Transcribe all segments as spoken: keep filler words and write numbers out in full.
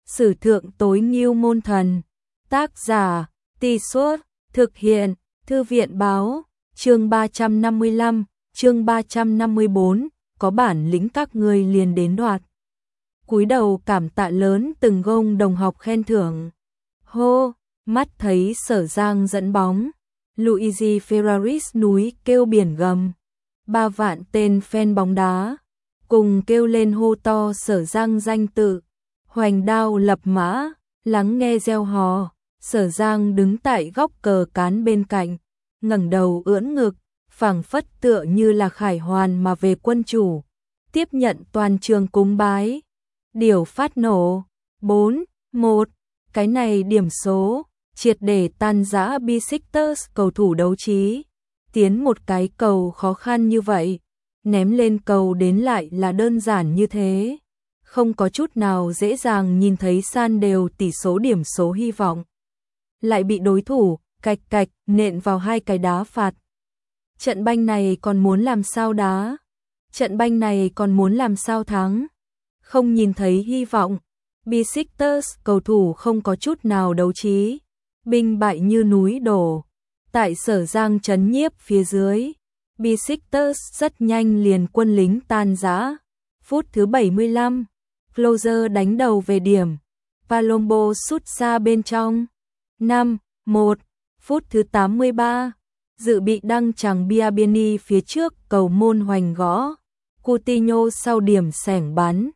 Sử thượng tối ngưu môn thần. Tác giả, Tì Suốt, thực hiện, Thư viện báo, chương ba trăm năm mươi lăm, chương ba trăm năm mươi bốn, có bản lĩnh các ngươi liền đến đoạt. Cúi đầu cảm tạ lớn từng gông đồng học khen thưởng. Hô, mắt thấy Sở Giang dẫn bóng. Luigi Ferraris núi kêu biển gầm. Ba vạn tên fan bóng đá cùng kêu lên hô to Sở Giang danh tự. Hoành đao lập mã, lắng nghe reo hò. Sở Giang đứng tại góc cờ cán bên cạnh, ngẩng đầu ưỡn ngực, phảng phất tựa như là khải hoàn mà về quân chủ, tiếp nhận toàn trường cúng bái. Điều phát nổ, bốn một, cái này điểm số, triệt để tan rã Besiktas cầu thủ đấu trí. Tiến một cái cầu khó khăn như vậy, ném lên cầu đến lại là đơn giản như thế. Không có chút nào dễ dàng nhìn thấy san đều tỷ số điểm số hy vọng. Lại bị đối thủ, cạch cạch, nện vào hai cái đá phạt. Trận banh này còn muốn làm sao đá? Trận banh này còn muốn làm sao thắng? Không nhìn thấy hy vọng. Besiktas cầu thủ không có chút nào đấu trí. Binh bại như núi đổ. Tại Sở Giang trấn nhiếp phía dưới, Besiktas rất nhanh liền quân lính tan rã. Phút thứ bảy mươi lăm, Closer đánh đầu về điểm. Palombo sút xa bên trong. năm một, phút thứ tám mươi ba, dự bị đăng chàng Biabiany phía trước cầu môn hoành gõ. Coutinho sau điểm xẻng bắn.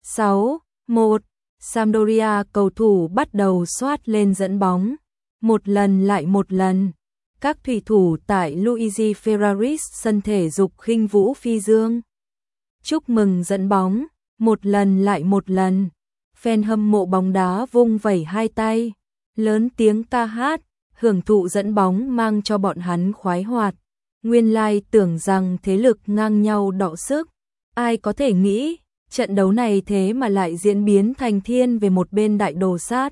sáu một, Sampdoria cầu thủ bắt đầu xoát lên dẫn bóng. Một lần lại một lần, các thủy thủ tại Luigi Ferraris sân thể dục khinh vũ phi dương. Chúc mừng dẫn bóng, một lần lại một lần. Fan hâm mộ bóng đá vung vẩy hai tay, lớn tiếng ca hát, hưởng thụ dẫn bóng mang cho bọn hắn khoái hoạt. Nguyên lai tưởng rằng thế lực ngang nhau đọ sức, ai có thể nghĩ, trận đấu này thế mà lại diễn biến thành thiên về một bên đại đồ sát.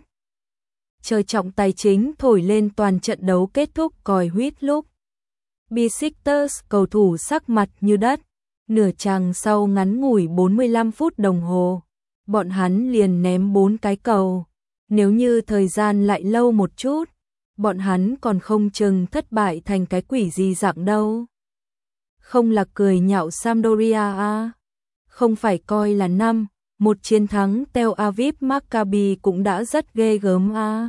Trời trọng tài chính thổi lên toàn trận đấu kết thúc còi huýt lúc. Besiktas cầu thủ sắc mặt như đất, nửa chàng sau ngắn ngủi bốn mươi lăm phút đồng hồ, bọn hắn liền ném bốn cái cầu. Nếu như thời gian lại lâu một chút, bọn hắn còn không chừng thất bại thành cái quỷ gì dạng đâu. Không là cười nhạo Sampdoria à? Không phải coi là năm một chiến thắng Tel Aviv Maccabi cũng đã rất ghê gớm à?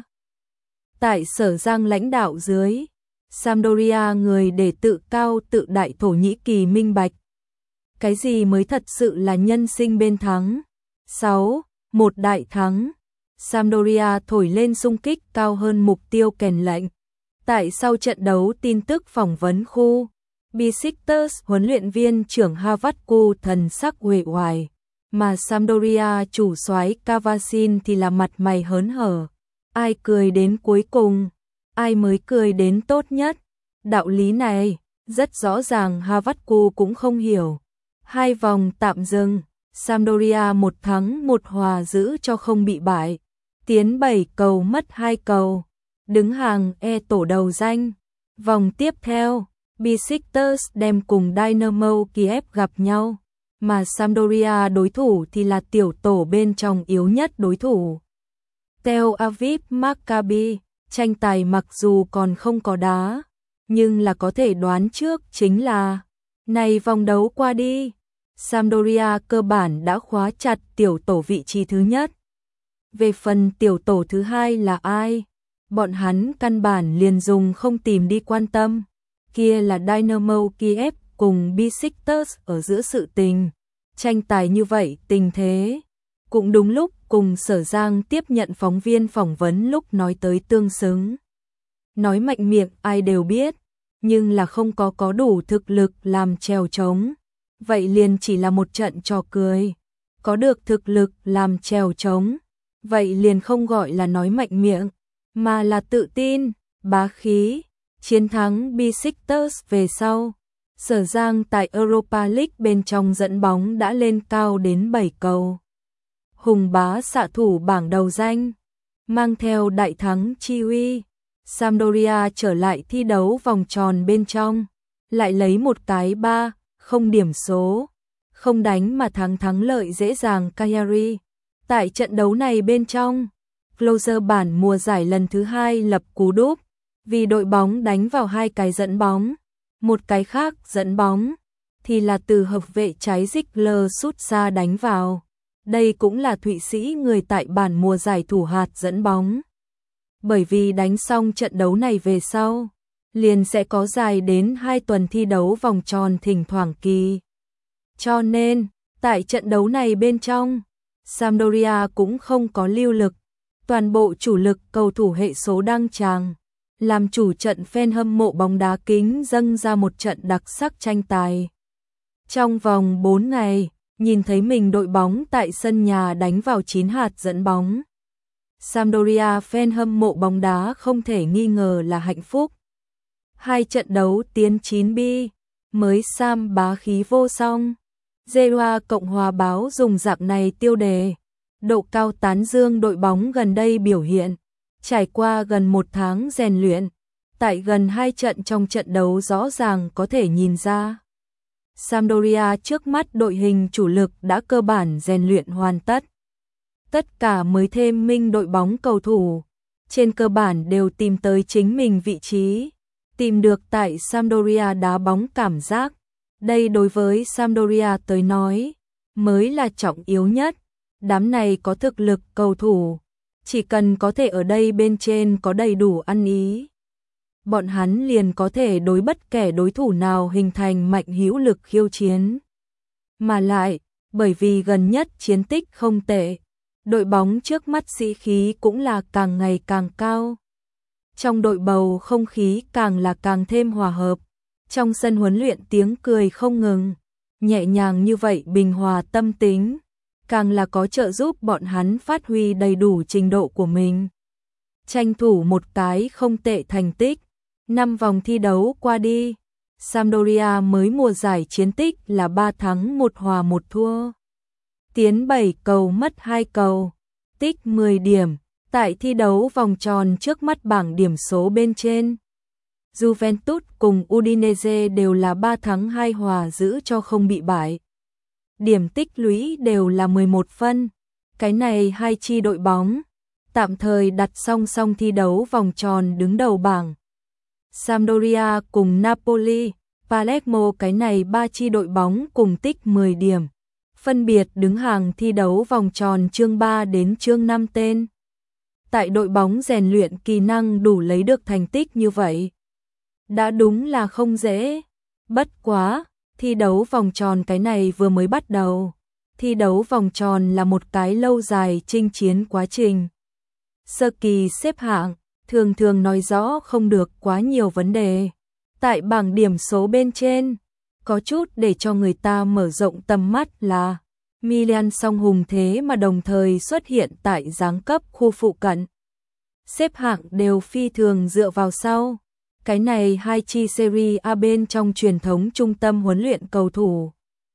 Tại Sở Giang lãnh đạo dưới, Sampdoria người để tự cao tự đại Thổ Nhĩ Kỳ minh bạch. Cái gì mới thật sự là nhân sinh bên thắng? sáu một đại thắng. Sampdoria thổi lên xung kích cao hơn mục tiêu kèn lệnh. Tại sau trận đấu tin tức phỏng vấn khu, Besiktas huấn luyện viên trưởng Havatku thần sắc uể oải, mà Sampdoria chủ soái Kavasin thì là mặt mày hớn hở. Ai cười đến cuối cùng, ai mới cười đến tốt nhất. Đạo lý này, rất rõ ràng Havatku cũng không hiểu. Hai vòng tạm dừng, Sampdoria một thắng một hòa giữ cho không bị bại. Tiến bảy cầu mất hai cầu, đứng hàng E tổ đầu danh. Vòng tiếp theo, Besiktas đem cùng Dynamo Kiev gặp nhau, mà Sampdoria đối thủ thì là tiểu tổ bên trong yếu nhất đối thủ. Tel Aviv Maccabi, tranh tài mặc dù còn không có đá, nhưng là có thể đoán trước chính là, này vòng đấu qua đi, Sampdoria cơ bản đã khóa chặt tiểu tổ vị trí thứ nhất. Về phần tiểu tổ thứ hai là ai? Bọn hắn căn bản liền dùng không tìm đi quan tâm. Kia là Dynamo Kiev cùng Besiktas ở giữa sự tình. Tranh tài như vậy tình thế. Cũng đúng lúc cùng Sở Giang tiếp nhận phóng viên phỏng vấn lúc nói tới tương xứng. Nói mạnh miệng ai đều biết, nhưng là không có có đủ thực lực làm chèo trống. Vậy liền chỉ là một trận trò cười. Có được thực lực làm chèo trống, vậy liền không gọi là nói mạnh miệng, mà là tự tin, bá khí. Chiến thắng Besiktas về sau, Sở Giang tại Europa League bên trong dẫn bóng đã lên cao đến bảy cầu. Hùng bá xạ thủ bảng đầu danh, mang theo đại thắng chi uy, Sampdoria trở lại thi đấu vòng tròn bên trong, lại lấy một cái ba không điểm số, không đánh mà thắng thắng lợi dễ dàng Cagliari. Tại trận đấu này bên trong, Closer bản mùa giải lần thứ hai lập cú đúp, vì đội bóng đánh vào hai cái dẫn bóng, một cái khác dẫn bóng thì là từ hợp vệ trái Ziegler sút ra đánh vào. Đây cũng là Thụy Sĩ người tại bản mùa giải thủ hạt dẫn bóng. Bởi vì đánh xong trận đấu này về sau, liền sẽ có dài đến hai tuần thi đấu vòng tròn thỉnh thoảng kỳ. Cho nên, tại trận đấu này bên trong, Sampdoria cũng không có lưu lực, toàn bộ chủ lực cầu thủ hệ số đăng tràng, làm chủ trận fan hâm mộ bóng đá kính dâng ra một trận đặc sắc tranh tài. Trong vòng bốn ngày, nhìn thấy mình đội bóng tại sân nhà đánh vào chín hạt dẫn bóng. Sampdoria fan hâm mộ bóng đá không thể nghi ngờ là hạnh phúc. Hai trận đấu tiến chín bi, mới Sam bá khí vô song. Genoa Cộng hòa báo dùng dạng này tiêu đề. Độ cao tán dương đội bóng gần đây biểu hiện. Trải qua gần một tháng rèn luyện, tại gần hai trận trong trận đấu rõ ràng có thể nhìn ra. Sampdoria trước mắt đội hình chủ lực đã cơ bản rèn luyện hoàn tất. Tất cả mới thêm minh đội bóng cầu thủ, trên cơ bản đều tìm tới chính mình vị trí, tìm được tại Sampdoria đá bóng cảm giác. Đây đối với Sampdoria tới nói, mới là trọng yếu nhất. Đám này có thực lực cầu thủ, chỉ cần có thể ở đây bên trên có đầy đủ ăn ý, bọn hắn liền có thể đối bất kể đối thủ nào hình thành mạnh hữu lực khiêu chiến. Mà lại, bởi vì gần nhất chiến tích không tệ, đội bóng trước mắt sĩ khí cũng là càng ngày càng cao. Trong đội bầu không khí càng là càng thêm hòa hợp, trong sân huấn luyện tiếng cười không ngừng, nhẹ nhàng như vậy bình hòa tâm tính, càng là có trợ giúp bọn hắn phát huy đầy đủ trình độ của mình. Tranh thủ một cái không tệ thành tích, năm vòng thi đấu qua đi, Sampdoria mới mùa giải chiến tích là ba thắng một hòa một thua. Tiến bảy cầu mất hai cầu, tích mười điểm, tại thi đấu vòng tròn trước mắt bảng điểm số bên trên. Juventus cùng Udinese đều là ba thắng hai hòa giữ cho không bị bại. Điểm tích lũy đều là mười một phân. Cái này hai chi đội bóng tạm thời đặt song song thi đấu vòng tròn đứng đầu bảng. Sampdoria cùng Napoli, Palermo cái này ba chi đội bóng cùng tích mười điểm, phân biệt đứng hàng thi đấu vòng tròn chương ba đến chương năm tên. Tại đội bóng rèn luyện kỹ năng đủ lấy được thành tích như vậy, đã đúng là không dễ. Bất quá, thi đấu vòng tròn cái này vừa mới bắt đầu. Thi đấu vòng tròn là một cái lâu dài chinh chiến quá trình. Sơ kỳ xếp hạng, thường thường nói rõ không được quá nhiều vấn đề. Tại bảng điểm số bên trên, có chút để cho người ta mở rộng tầm mắt là Milan song hùng thế mà đồng thời xuất hiện tại giáng cấp khu phụ cận. Xếp hạng đều phi thường dựa vào sau. Cái này hai chi Serie A bên trong truyền thống trung tâm huấn luyện cầu thủ.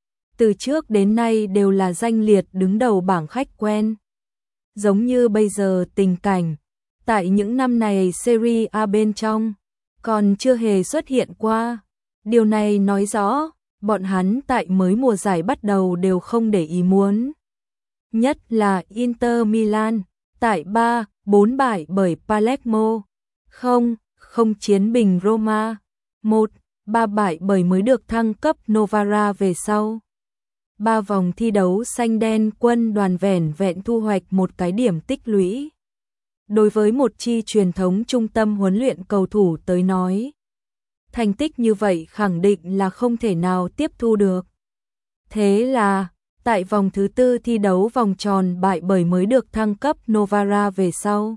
Từ trước đến nay đều là danh liệt đứng đầu bảng khách quen. Giống như bây giờ tình cảnh, tại những năm này Serie A bên trong, còn chưa hề xuất hiện qua. Điều này nói rõ, bọn hắn tại mới mùa giải bắt đầu đều không để ý muốn. Nhất là Inter Milan, tại ba bốn bại bởi Palermo, không, không chiến bình Roma, một ba bại bởi mới được thăng cấp Novara về sau. Ba vòng thi đấu xanh đen quân đoàn vẻn vẹn thu hoạch một cái điểm tích lũy. Đối với một chi truyền thống trung tâm huấn luyện cầu thủ tới nói, thành tích như vậy khẳng định là không thể nào tiếp thu được. Thế là, tại vòng thứ tư thi đấu vòng tròn bại bởi mới được thăng cấp Novara về sau,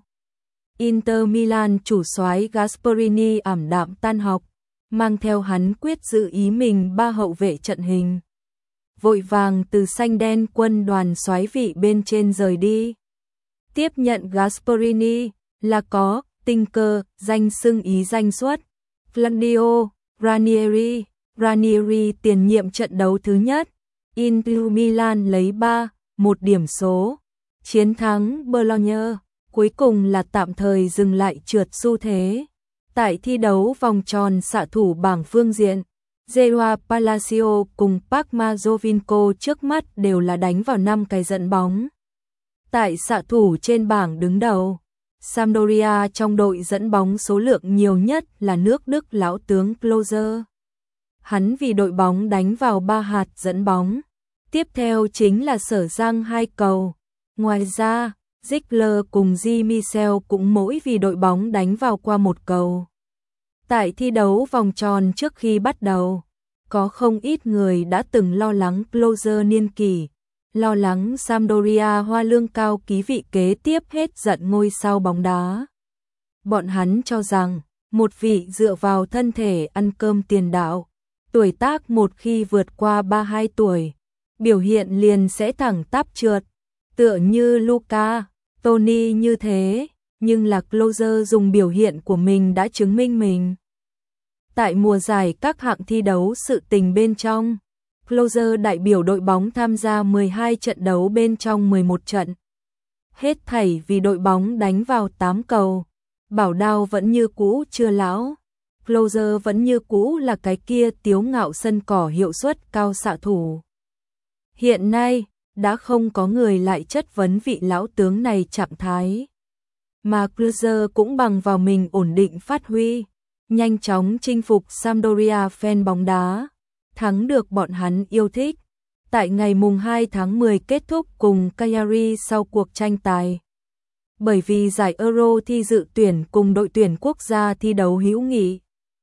Inter Milan chủ soái Gasperini ảm đạm tan học, mang theo hắn quyết giữ ý mình ba hậu vệ trận hình. Vội vàng từ xanh đen quân đoàn soái vị bên trên rời đi. Tiếp nhận Gasperini là có tinh cơ, danh xưng ý danh xuất. Claudio Ranieri, Ranieri tiền nhiệm trận đấu thứ nhất, Inter Milan lấy ba một điểm số, chiến thắng Bologna, cuối cùng là tạm thời dừng lại trượt xu thế. Tại thi đấu vòng tròn xạ thủ bảng phương diện, Genoa Palacio cùng Parma Jovinko trước mắt đều là đánh vào năm cái dẫn bóng. Tại xạ thủ trên bảng đứng đầu, Sampdoria trong đội dẫn bóng số lượng nhiều nhất là nước Đức lão tướng Klose. Hắn vì đội bóng đánh vào ba hạt dẫn bóng. Tiếp theo chính là Sở Giang hai cầu. Ngoài ra, Ziegler cùng Di Michel cũng mỗi vì đội bóng đánh vào qua một cầu. Tại thi đấu vòng tròn trước khi bắt đầu, có không ít người đã từng lo lắng Klose niên kỷ, lo lắng Sampdoria hoa lương cao ký vị kế tiếp hết giận ngôi sao bóng đá. Bọn hắn cho rằng, một vị dựa vào thân thể ăn cơm tiền đạo, tuổi tác một khi vượt qua ba mươi hai tuổi, biểu hiện liền sẽ thẳng tắp trượt, tựa như Luka, Toni như thế, nhưng là Klose dùng biểu hiện của mình đã chứng minh mình. Tại mùa giải các hạng thi đấu sự tình bên trong, Klose đại biểu đội bóng tham gia mười hai trận đấu bên trong mười một trận. Hết thảy vì đội bóng đánh vào tám cầu, bảo đao vẫn như cũ chưa lão. Klose vẫn như cũ là cái kia tiếu ngạo sân cỏ hiệu suất cao xạ thủ. Hiện nay, đã không có người lại chất vấn vị lão tướng này trạng thái. Mà Klose cũng bằng vào mình ổn định phát huy, nhanh chóng chinh phục Sampdoria fan bóng đá, thắng được bọn hắn yêu thích. Tại ngày mùng hai tháng mười kết thúc cùng Cagliari sau cuộc tranh tài. Bởi vì giải Euro thi dự tuyển cùng đội tuyển quốc gia thi đấu hữu nghị,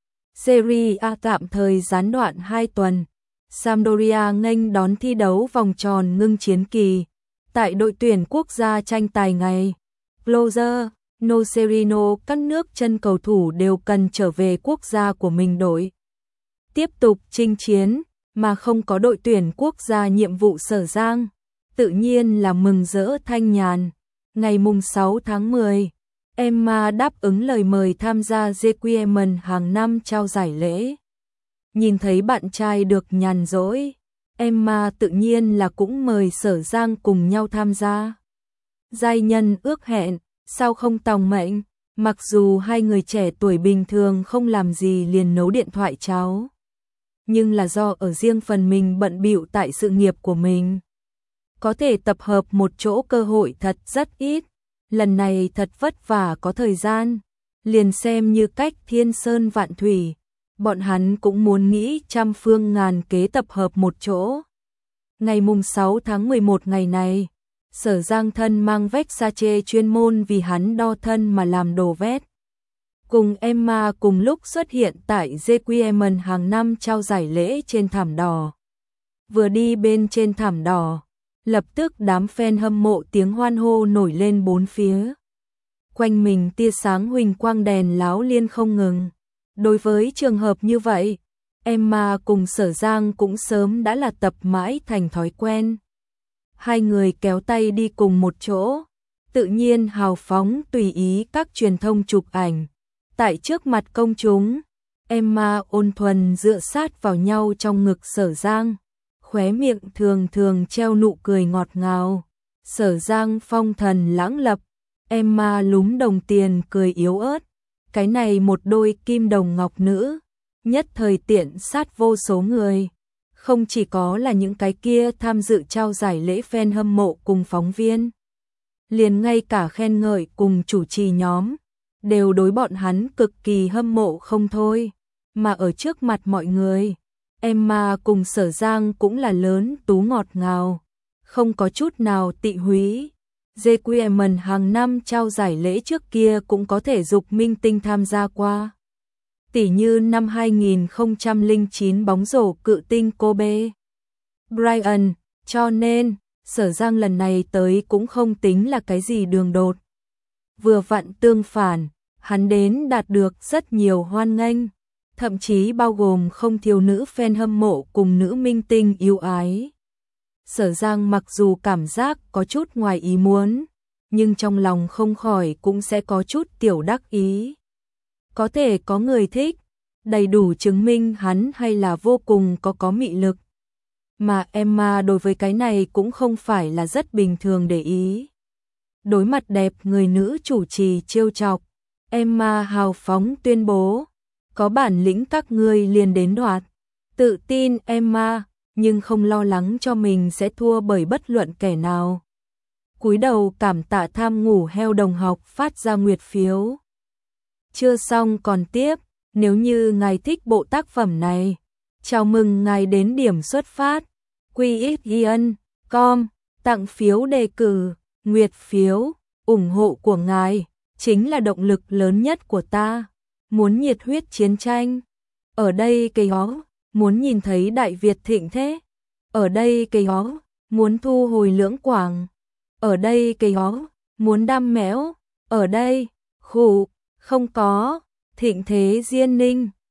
Serie A tạm thời gián đoạn hai tuần. Sampdoria nghênh đón thi đấu vòng tròn ngưng chiến kỳ. Tại đội tuyển quốc gia tranh tài ngày, Klose, Nocerino các nước chân cầu thủ đều cần trở về quốc gia của mình đội. Tiếp tục chinh chiến, mà không có đội tuyển quốc gia nhiệm vụ Sở Giang, tự nhiên là mừng rỡ thanh nhàn. Ngày mùng sáu tháng mười, Emma đáp ứng lời mời tham gia Requiem hàng năm trao giải lễ. Nhìn thấy bạn trai được nhàn rỗi, Emma tự nhiên là cũng mời Sở Giang cùng nhau tham gia. Giai nhân ước hẹn, sao không tòng mệnh, mặc dù hai người trẻ tuổi bình thường không làm gì liền nấu điện thoại cháo. Nhưng là do ở riêng phần mình bận bịu tại sự nghiệp của mình. Có thể tập hợp một chỗ cơ hội thật rất ít, lần này thật vất vả có thời gian, liền xem như cách thiên sơn vạn thủy, bọn hắn cũng muốn nghĩ trăm phương ngàn kế tập hợp một chỗ. Ngày mùng sáu tháng mười một ngày này, Sở Giang thân mang Versace chuyên môn vì hắn đo thân mà làm đồ vét. Cùng Emma cùng lúc xuất hiện tại Requiem hàng năm trao giải lễ trên thảm đỏ. Vừa đi bên trên thảm đỏ, lập tức đám fan hâm mộ tiếng hoan hô nổi lên bốn phía. Quanh mình tia sáng huỳnh quang đèn láo liên không ngừng. Đối với trường hợp như vậy, Emma cùng Sở Giang cũng sớm đã là tập mãi thành thói quen. Hai người kéo tay đi cùng một chỗ, tự nhiên hào phóng tùy ý các truyền thông chụp ảnh. Tại trước mặt công chúng, Emma ôn thuần dựa sát vào nhau trong ngực Sở Giang, khóe miệng thường thường treo nụ cười ngọt ngào. Sở Giang phong thần lãng lập, Emma lúm đồng tiền cười yếu ớt. Cái này một đôi kim đồng ngọc nữ, nhất thời tiện sát vô số người. Không chỉ có là những cái kia tham dự trao giải lễ fan hâm mộ cùng phóng viên, liền ngay cả khen ngợi cùng chủ trì nhóm, đều đối bọn hắn cực kỳ hâm mộ không thôi. Mà ở trước mặt mọi người, Emma cùng Sở Giang cũng là lớn tú ngọt ngào, không có chút nào tị húy. Requiem hàng năm trao giải lễ trước kia cũng có thể dục minh tinh tham gia qua. Tỉ như năm hai nghìn không trăm lẻ chín bóng rổ cự tinh Kobe Bryant, cho nên Sở Giang lần này tới cũng không tính là cái gì đường đột. Vừa vặn tương phản, hắn đến đạt được rất nhiều hoan nghênh, thậm chí bao gồm không thiếu nữ fan hâm mộ cùng nữ minh tinh yêu ái. Sở Giang mặc dù cảm giác có chút ngoài ý muốn, nhưng trong lòng không khỏi cũng sẽ có chút tiểu đắc ý. Có thể có người thích, đầy đủ chứng minh hắn hay là vô cùng có có mị lực. Mà Emma đối với cái này cũng không phải là rất bình thường để ý. Đối mặt đẹp người nữ chủ trì trêu chọc, Emma hào phóng tuyên bố, có bản lĩnh các ngươi liền đến đoạt. Tự tin Emma, nhưng không lo lắng cho mình sẽ thua bởi bất luận kẻ nào. cúi đầu cảm tạ tham ngủ heo đồng học phát ra nguyệt phiếu. Chưa xong còn tiếp, nếu như ngài thích bộ tác phẩm này, chào mừng ngài đến điểm xuất phát quy ích ion chấm com tặng phiếu đề cử, nguyệt phiếu, ủng hộ của ngài chính là động lực lớn nhất của ta. Muốn nhiệt huyết chiến tranh, ở đây cây ó, muốn nhìn thấy Đại Việt thịnh thế, ở đây cây ó, muốn thu hồi Lưỡng Quảng, ở đây cây ó, muốn đam mẽo, ở đây, khủ, không có, thịnh thế Diên Ninh.